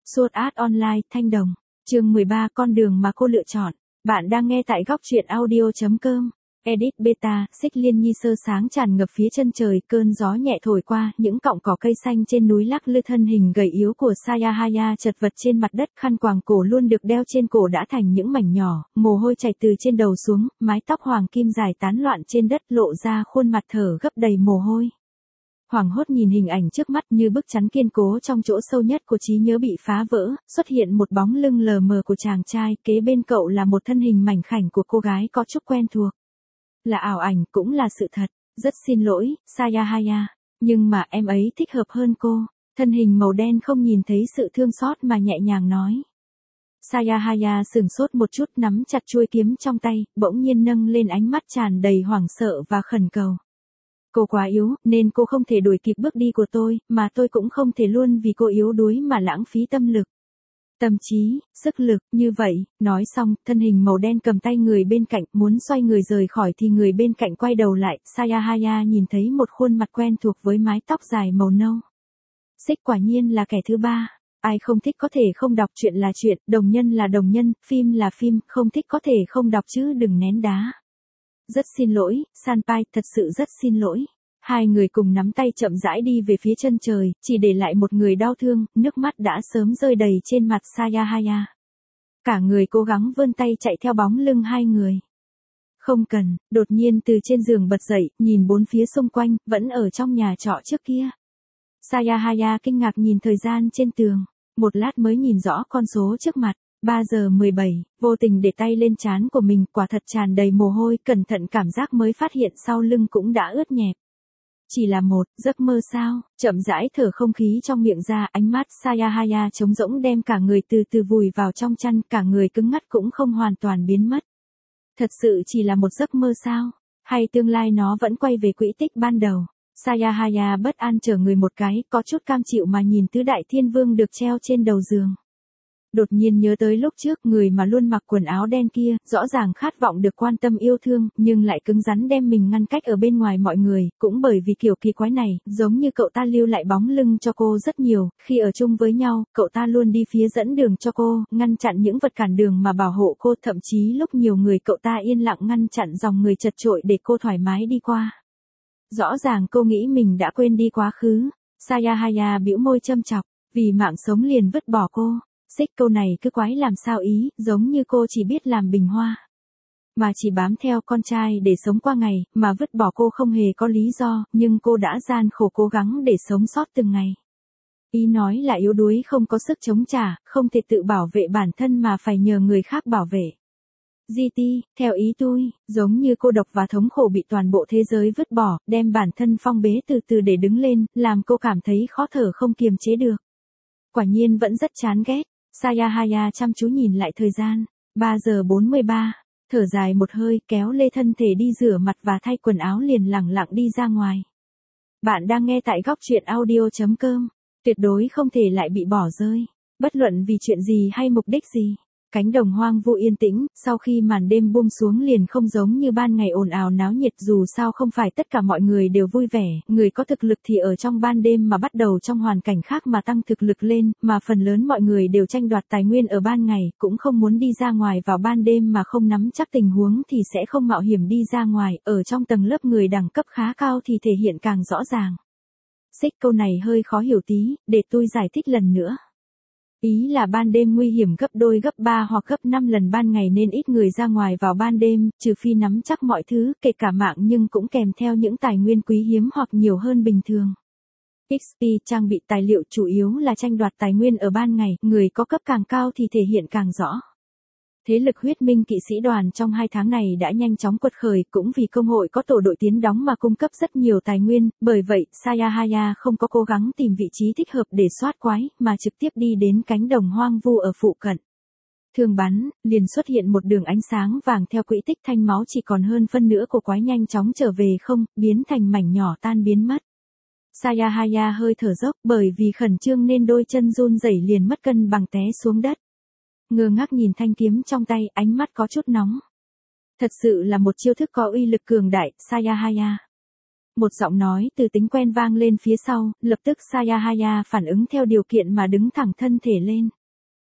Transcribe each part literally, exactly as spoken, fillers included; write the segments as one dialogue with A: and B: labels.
A: Sword Art Online, Thanh Đồng. Chương mười ba, con đường mà cô lựa chọn. Bạn đang nghe tại góc truyện audio chấm com. Edit Beta, Xích Liên Nhi sơ sáng tràn ngập phía chân trời, cơn gió nhẹ thổi qua, những cọng cỏ cây xanh trên núi lắc lư, thân hình gầy yếu của Sayahaya chật vật trên mặt đất, khăn quàng cổ luôn được đeo trên cổ đã thành những mảnh nhỏ, mồ hôi chảy từ trên đầu xuống, mái tóc hoàng kim dài tán loạn trên đất lộ ra khuôn mặt thở gấp đầy mồ hôi. Hoảng hốt nhìn hình ảnh trước mắt như bức chắn kiên cố trong chỗ sâu nhất của trí nhớ bị phá vỡ, xuất hiện một bóng lưng lờ mờ của chàng trai, kế bên cậu là một thân hình mảnh khảnh của cô gái có chút quen thuộc. Là ảo ảnh cũng là sự thật, rất xin lỗi, Sayahaya, nhưng mà em ấy thích hợp hơn cô. Thân hình màu đen không nhìn thấy sự thương xót mà nhẹ nhàng nói. Sayahaya sửng sốt một chút, nắm chặt chuôi kiếm trong tay, bỗng nhiên nâng lên, ánh mắt tràn đầy hoảng sợ và khẩn cầu. Cô quá yếu, nên cô không thể đuổi kịp bước đi của tôi, mà tôi cũng không thể luôn vì cô yếu đuối mà lãng phí tâm lực. Tâm trí, sức lực, như vậy, nói xong, thân hình màu đen cầm tay người bên cạnh, muốn xoay người rời khỏi thì người bên cạnh quay đầu lại, Sayahaya nhìn thấy một khuôn mặt quen thuộc với mái tóc dài màu nâu. Xích quả nhiên là kẻ thứ ba. Ai không thích có thể không đọc, chuyện là chuyện, đồng nhân là đồng nhân, phim là phim, không thích có thể không đọc chứ đừng nén đá. Rất xin lỗi, Sanpai, thật sự rất xin lỗi. Hai người cùng nắm tay chậm rãi đi về phía chân trời, chỉ để lại một người đau thương, nước mắt đã sớm rơi đầy trên mặt Sayahaya. Cả người cố gắng vươn tay chạy theo bóng lưng hai người. Không cần, đột nhiên từ trên giường bật dậy, nhìn bốn phía xung quanh, vẫn ở trong nhà trọ trước kia. Sayahaya kinh ngạc nhìn thời gian trên tường, một lát mới nhìn rõ con số trước mặt. ba giờ mười bảy, vô tình để tay lên trán của mình, quả thật tràn đầy mồ hôi, cẩn thận cảm giác mới phát hiện sau lưng cũng đã ướt nhẹp. Chỉ là một giấc mơ sao? Chậm rãi thở không khí trong miệng ra, ánh mắt Sayahaya trống rỗng, đem cả người từ từ vùi vào trong chăn, cả người cứng ngắt cũng không hoàn toàn biến mất. Thật sự chỉ là một giấc mơ sao? Hay tương lai nó vẫn quay về quỹ tích ban đầu? Sayahaya bất an trở người một cái, có chút cam chịu mà nhìn tứ đại thiên vương được treo trên đầu giường. Đột nhiên nhớ tới lúc trước, người mà luôn mặc quần áo đen kia, rõ ràng khát vọng được quan tâm yêu thương, nhưng lại cứng rắn đem mình ngăn cách ở bên ngoài mọi người, cũng bởi vì kiểu kỳ quái này, giống như cậu ta lưu lại bóng lưng cho cô rất nhiều, khi ở chung với nhau, cậu ta luôn đi phía dẫn đường cho cô, ngăn chặn những vật cản đường mà bảo hộ cô, thậm chí lúc nhiều người cậu ta yên lặng ngăn chặn dòng người chật chội để cô thoải mái đi qua. Rõ ràng cô nghĩ mình đã quên đi quá khứ. Sayahaya bĩu môi châm chọc, vì mạng sống liền vứt bỏ cô. Xích, câu này cứ quái làm sao ý, giống như cô chỉ biết làm bình hoa, mà chỉ bám theo con trai để sống qua ngày, mà vứt bỏ cô không hề có lý do, nhưng cô đã gian khổ cố gắng để sống sót từng ngày. Ý nói là yếu đuối, không có sức chống trả, không thể tự bảo vệ bản thân mà phải nhờ người khác bảo vệ. giê tê, theo ý tôi, giống như cô độc và thống khổ bị toàn bộ thế giới vứt bỏ, đem bản thân phong bế từ từ để đứng lên, làm cô cảm thấy khó thở không kiềm chế được. Quả nhiên vẫn rất chán ghét. Sayahaya chăm chú nhìn lại thời gian, ba giờ bốn mươi ba, thở dài một hơi, kéo lê thân thể đi rửa mặt và thay quần áo, liền lẳng lặng đi ra ngoài. Bạn đang nghe tại góc truyện audio chấm com, tuyệt đối không thể lại bị bỏ rơi, bất luận vì chuyện gì hay mục đích gì. Cánh đồng hoang vu yên tĩnh, sau khi màn đêm buông xuống liền không giống như ban ngày ồn ào náo nhiệt, dù sao không phải tất cả mọi người đều vui vẻ, người có thực lực thì ở trong ban đêm mà bắt đầu trong hoàn cảnh khác mà tăng thực lực lên, mà phần lớn mọi người đều tranh đoạt tài nguyên ở ban ngày, cũng không muốn đi ra ngoài vào ban đêm mà không nắm chắc tình huống thì sẽ không mạo hiểm đi ra ngoài, ở trong tầng lớp người đẳng cấp khá cao thì thể hiện càng rõ ràng. Xích, câu này hơi khó hiểu tí, để tôi giải thích lần nữa. Ý là ban đêm nguy hiểm gấp đôi, gấp ba hoặc gấp năm lần ban ngày, nên ít người ra ngoài vào ban đêm, trừ phi nắm chắc mọi thứ, kể cả mạng, nhưng cũng kèm theo những tài nguyên quý hiếm hoặc nhiều hơn bình thường. ích pê, trang bị, tài liệu, chủ yếu là tranh đoạt tài nguyên ở ban ngày, người có cấp càng cao thì thể hiện càng rõ. Thế lực huyết minh kỵ sĩ đoàn trong hai tháng này đã nhanh chóng quật khởi, cũng vì công hội có tổ đội tiến đóng mà cung cấp rất nhiều tài nguyên, bởi vậy, Sayahaya không có cố gắng tìm vị trí thích hợp để soát quái, mà trực tiếp đi đến cánh đồng hoang vu ở phụ cận. Thường bắn, liền xuất hiện một đường ánh sáng vàng theo quỹ tích, thanh máu chỉ còn hơn phân nửa của quái nhanh chóng trở về không, biến thành mảnh nhỏ tan biến mất. Sayahaya hơi thở dốc, bởi vì khẩn trương nên đôi chân run rẩy liền mất cân bằng té xuống đất. Ngơ ngác nhìn thanh kiếm trong tay, ánh mắt có chút nóng. Thật sự là một chiêu thức có uy lực cường đại, Sayahaya. Một giọng nói từ tính quen vang lên phía sau, lập tức Sayahaya phản ứng theo điều kiện mà đứng thẳng thân thể lên.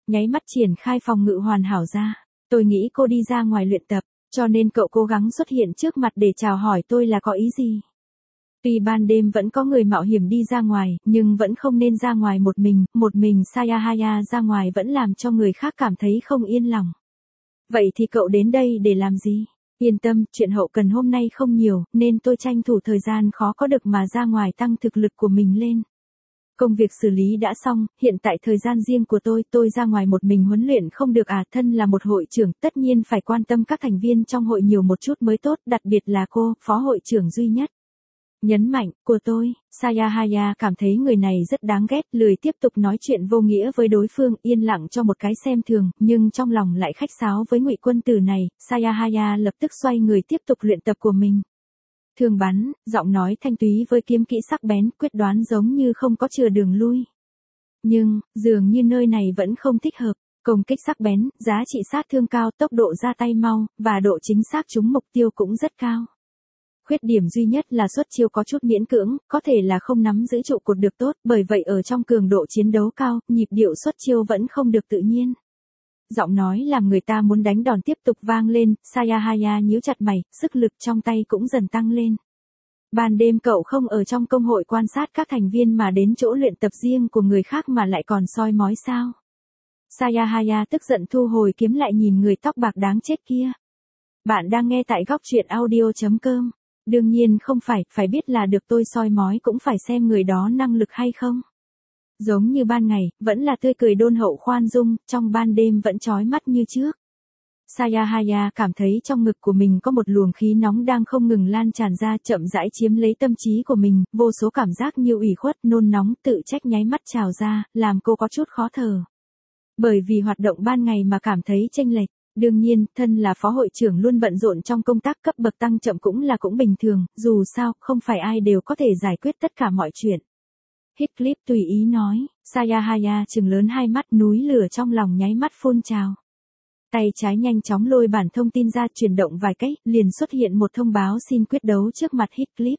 A: Nháy mắt triển khai phòng ngự hoàn hảo ra. Tôi nghĩ cô đi ra ngoài luyện tập, cho nên cậu cố gắng xuất hiện trước mặt để chào hỏi tôi là có ý gì? Tuy ban đêm vẫn có người mạo hiểm đi ra ngoài, nhưng vẫn không nên ra ngoài một mình, một mình Sayahaya ra ngoài vẫn làm cho người khác cảm thấy không yên lòng. Vậy thì cậu đến đây để làm gì? Yên tâm, chuyện hậu cần hôm nay không nhiều, nên tôi tranh thủ thời gian khó có được mà ra ngoài tăng thực lực của mình lên. Công việc xử lý đã xong, hiện tại thời gian riêng của tôi, tôi ra ngoài một mình huấn luyện không được à, thân là một hội trưởng, tất nhiên phải quan tâm các thành viên trong hội nhiều một chút mới tốt, đặc biệt là cô, phó hội trưởng duy nhất. Nhấn mạnh, của tôi, Sayahaya cảm thấy người này rất đáng ghét, lười tiếp tục nói chuyện vô nghĩa với đối phương, yên lặng cho một cái xem thường, nhưng trong lòng lại khách sáo với Ngụy quân tử này, Sayahaya lập tức xoay người tiếp tục luyện tập của mình. Thường bắn, giọng nói thanh túy với kiếm kỹ sắc bén, quyết đoán giống như không có chừa đường lui. Nhưng, dường như nơi này vẫn không thích hợp, công kích sắc bén, giá trị sát thương cao, tốc độ ra tay mau, và độ chính xác trúng mục tiêu cũng rất cao. Khuyết điểm duy nhất là xuất chiêu có chút miễn cưỡng, có thể là không nắm giữ trụ cột được tốt, bởi vậy ở trong cường độ chiến đấu cao, nhịp điệu xuất chiêu vẫn không được tự nhiên. Giọng nói làm người ta muốn đánh đòn tiếp tục vang lên, Sayahaya nhíu chặt mày, sức lực trong tay cũng dần tăng lên. Ban đêm cậu không ở trong công hội quan sát các thành viên mà đến chỗ luyện tập riêng của người khác mà lại còn soi mói sao? Sayahaya tức giận thu hồi kiếm lại nhìn người tóc bạc đáng chết kia. Bạn đang nghe tại góc truyện audio chấm com. Đương nhiên không phải, phải biết là được tôi soi mói cũng phải xem người đó năng lực hay không. Giống như ban ngày, vẫn là tươi cười đôn hậu khoan dung, trong ban đêm vẫn chói mắt như trước. Sayahaya cảm thấy trong ngực của mình có một luồng khí nóng đang không ngừng lan tràn ra, chậm rãi chiếm lấy tâm trí của mình, vô số cảm giác như ủy khuất, nôn nóng, tự trách nháy mắt trào ra, làm cô có chút khó thở. Bởi vì hoạt động ban ngày mà cảm thấy chênh lệch. Đương nhiên, thân là phó hội trưởng luôn bận rộn trong công tác, cấp bậc tăng chậm cũng là cũng bình thường, dù sao, không phải ai đều có thể giải quyết tất cả mọi chuyện. Heathcliff tùy ý nói, Sayahaya trừng lớn hai mắt, núi lửa trong lòng nháy mắt phun trào. Tay trái nhanh chóng lôi bản thông tin ra, chuyển động vài cách, liền xuất hiện một thông báo xin quyết đấu trước mặt Heathcliff.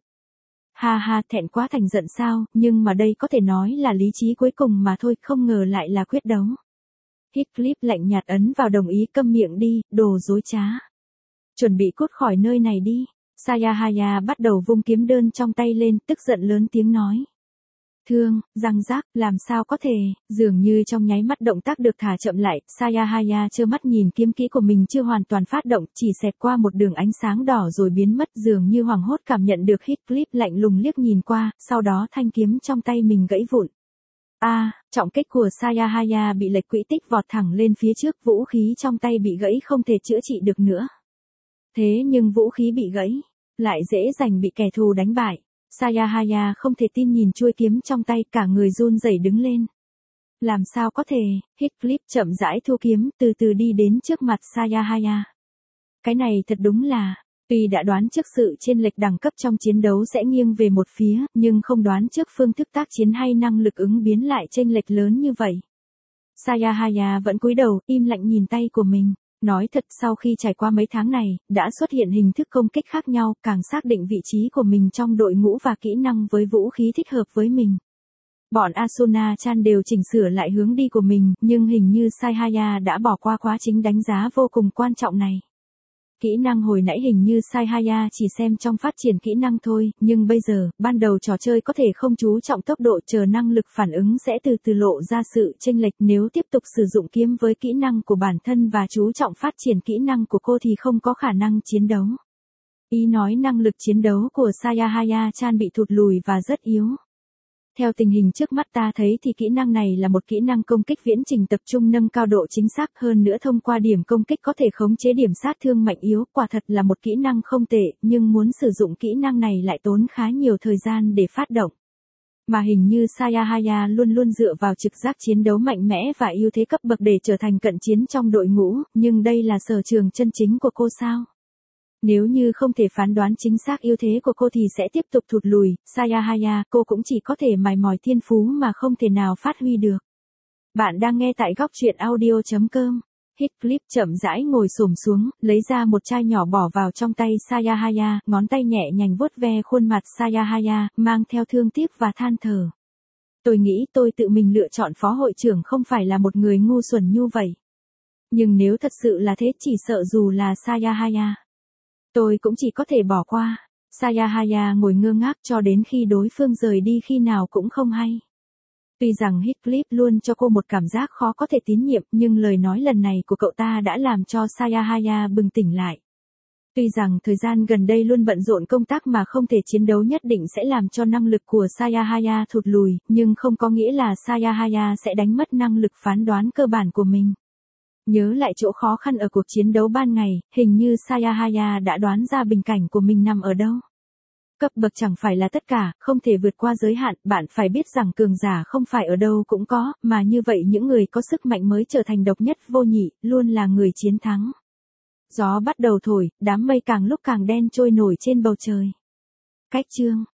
A: Ha ha, thẹn quá thành giận sao, nhưng mà đây có thể nói là lý trí cuối cùng mà thôi, không ngờ lại là quyết đấu. Heathcliff lạnh nhạt ấn vào đồng ý, câm miệng đi, đồ dối trá. Chuẩn bị cút khỏi nơi này đi. Sayahaya bắt đầu vung kiếm đơn trong tay lên, tức giận lớn tiếng nói. Thương, răng rác, làm sao có thể, dường như trong nháy mắt động tác được thả chậm lại, Sayahaya trơ mắt nhìn kiếm kỹ của mình chưa hoàn toàn phát động, chỉ xẹt qua một đường ánh sáng đỏ rồi biến mất, dường như hoảng hốt cảm nhận được Heathcliff lạnh lùng liếc nhìn qua, sau đó thanh kiếm trong tay mình gãy vụn. A, à, trọng kích của Sayahaya bị lệch quỹ tích vọt thẳng lên phía trước, vũ khí trong tay bị gãy không thể chữa trị được nữa. Thế nhưng vũ khí bị gãy, lại dễ dàng bị kẻ thù đánh bại. Sayahaya không thể tin nhìn chuôi kiếm trong tay, cả người run rẩy đứng lên. Làm sao có thể, Heathcliff chậm rãi thu kiếm, từ từ đi đến trước mặt Sayahaya. Cái này thật đúng là, tuy đã đoán trước sự chênh lệch đẳng cấp trong chiến đấu sẽ nghiêng về một phía, nhưng không đoán trước phương thức tác chiến hay năng lực ứng biến lại chênh lệch lớn như vậy. Sayahaya vẫn cúi đầu, im lặng nhìn tay của mình. Nói thật, sau khi trải qua mấy tháng này, đã xuất hiện hình thức công kích khác nhau, càng xác định vị trí của mình trong đội ngũ và kỹ năng với vũ khí thích hợp với mình. Bọn Asuna-chan đều chỉnh sửa lại hướng đi của mình, nhưng hình như Sayahaya đã bỏ qua quá trình đánh giá vô cùng quan trọng này. Kỹ năng hồi nãy hình như Sayahaya chỉ xem trong phát triển kỹ năng thôi, nhưng bây giờ, ban đầu trò chơi có thể không chú trọng tốc độ, chờ năng lực phản ứng sẽ từ từ lộ ra sự chênh lệch. Nếu tiếp tục sử dụng kiếm với kỹ năng của bản thân và chú trọng phát triển kỹ năng của cô thì không có khả năng chiến đấu. Ý nói năng lực chiến đấu của Sayahaya-chan bị thụt lùi và rất yếu. Theo tình hình trước mắt ta thấy thì kỹ năng này là một kỹ năng công kích viễn trình tập trung nâng cao độ chính xác, hơn nữa thông qua điểm công kích có thể khống chế điểm sát thương mạnh yếu, quả thật là một kỹ năng không tệ, nhưng muốn sử dụng kỹ năng này lại tốn khá nhiều thời gian để phát động. Mà hình như Sayahaya luôn luôn dựa vào trực giác chiến đấu mạnh mẽ và ưu thế cấp bậc để trở thành cận chiến trong đội ngũ, nhưng đây là sở trường chân chính của cô sao? Nếu như không thể phán đoán chính xác ưu thế của cô thì sẽ tiếp tục thụt lùi, Sayahaya, cô cũng chỉ có thể mài mỏi thiên phú mà không thể nào phát huy được. Bạn đang nghe tại góc truyện audio chấm com. Heathcliff chậm rãi ngồi xổm xuống, lấy ra một chai nhỏ bỏ vào trong tay Sayahaya, ngón tay nhẹ nhàng vuốt ve khuôn mặt Sayahaya, mang theo thương tiếc và than thở. Tôi nghĩ tôi tự mình lựa chọn phó hội trưởng không phải là một người ngu xuẩn như vậy. Nhưng nếu thật sự là thế chỉ sợ dù là Sayahaya, tôi cũng chỉ có thể bỏ qua. Sayahaya ngồi ngơ ngác cho đến khi đối phương rời đi khi nào cũng không hay. Tuy rằng Heathcliff luôn cho cô một cảm giác khó có thể tín nhiệm nhưng lời nói lần này của cậu ta đã làm cho Sayahaya bừng tỉnh lại. Tuy rằng thời gian gần đây luôn bận rộn công tác mà không thể chiến đấu nhất định sẽ làm cho năng lực của Sayahaya thụt lùi, nhưng không có nghĩa là Sayahaya sẽ đánh mất năng lực phán đoán cơ bản của mình. Nhớ lại chỗ khó khăn ở cuộc chiến đấu ban ngày, hình như Sayahaya đã đoán ra bình cảnh của mình nằm ở đâu. Cấp bậc chẳng phải là tất cả, không thể vượt qua giới hạn, bạn phải biết rằng cường giả không phải ở đâu cũng có, mà như vậy những người có sức mạnh mới trở thành độc nhất vô nhị, luôn là người chiến thắng. Gió bắt đầu thổi, đám mây càng lúc càng đen trôi nổi trên bầu trời. Cách chương